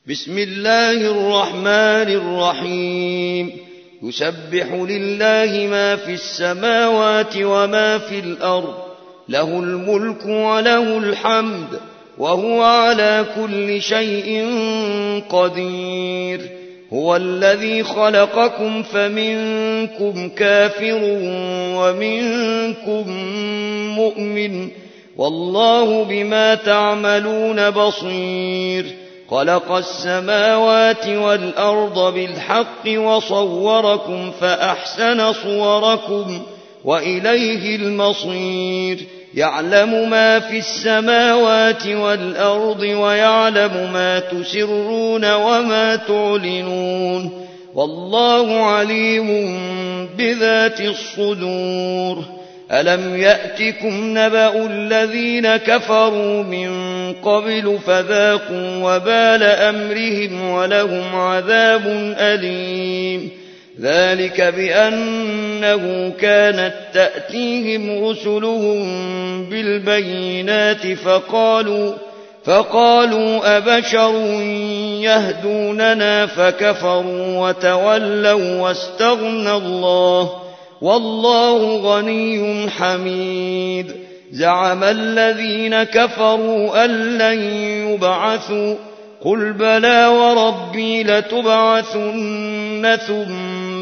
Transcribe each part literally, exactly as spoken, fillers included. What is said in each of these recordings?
بسم الله الرحمن الرحيم يسبح لله ما في السماوات وما في الأرض له الملك وله الحمد وهو على كل شيء قدير هو الذي خلقكم فمنكم كافر ومنكم مؤمن والله بما تعملون بصير خلق السماوات والأرض بالحق وصوركم فأحسن صوركم وإليه المصير يعلم ما في السماوات والأرض ويعلم ما تسرون وما تعلنون والله عليم بذات الصدور ألم يأتكم نبأ الذين كفروا من قبل فذاقوا وبال أمرهم ولهم عذاب أليم ذلك بأنه كانت تأتيهم رسلهم بالبينات فقالوا فقالوا أبشر يهدوننا فكفروا وتولوا واستغنى الله والله غني حميد زعم الذين كفروا أن لن يبعثوا قل بلى وربي لتبعثن ثم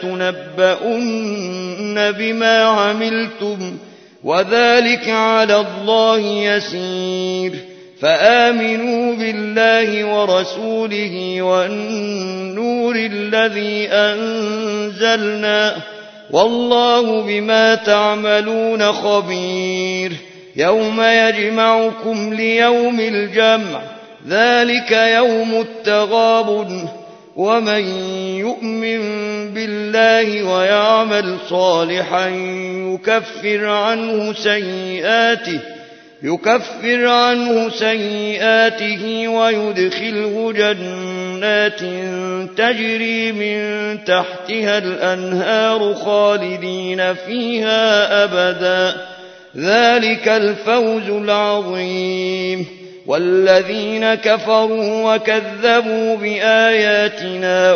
لتنبؤن بما عملتم وذلك على الله يسير فآمنوا بالله ورسوله والنور الذي أنزلنا والله بما تعملون خبير يوم يجمعكم ليوم الجمع ذلك يوم التغابن ومن يؤمن بالله ويعمل صالحا يكفر عنه سيئاته يكفر عنه سيئاته ويدخله جنات تجري من تحتها الأنهار خالدين فيها أبدا ذلك الفوز العظيم والذين كفروا وكذبوا بآياتنا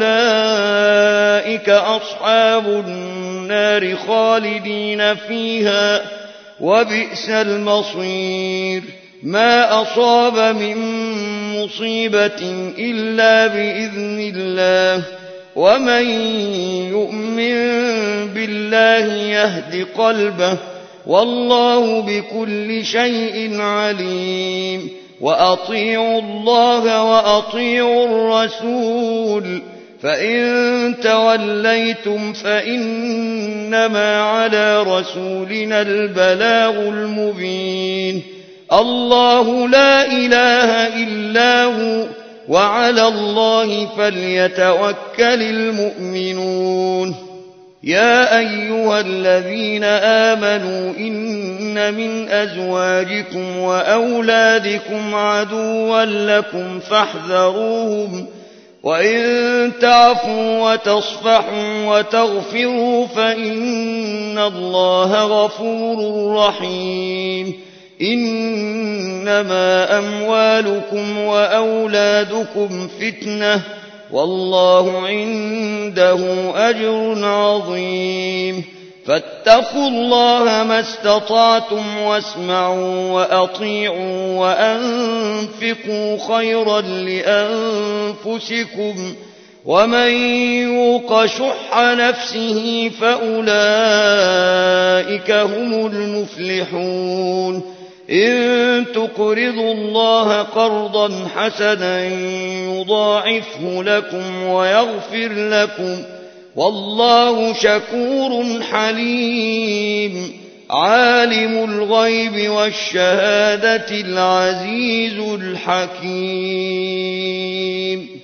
أولئك أصحاب النار خالدين فيها وبئس المصير ما أصاب من مصيبة إلا بإذن الله ومن يؤمن بالله يهد قلبه والله بكل شيء عليم وأطيعوا الله وأطيعوا الرسول فإن توليتم فإنما على رسولنا البلاغ المبين الله لا إله إلا هو وعلى الله فليتوكل المؤمنون يا أيها الذين آمنوا إن من أزواجكم وأولادكم عدوا لكم فاحذروهم وإن تعفوا وتصفحوا وتغفروا فإن الله غفور رحيم إنما أموالكم وأولادكم فتنة والله عنده أجر عظيم فاتقوا الله ما استطعتم واسمعوا وأطيعوا وأنفقوا خيرا لأنفسكم ومن يوق شح نفسه فأولئك هم المفلحون إن تقرضوا الله قرضا حسنا يضاعفه لكم ويغفر لكم والله شكور حليم عالم الغيب والشهادة العزيز الحكيم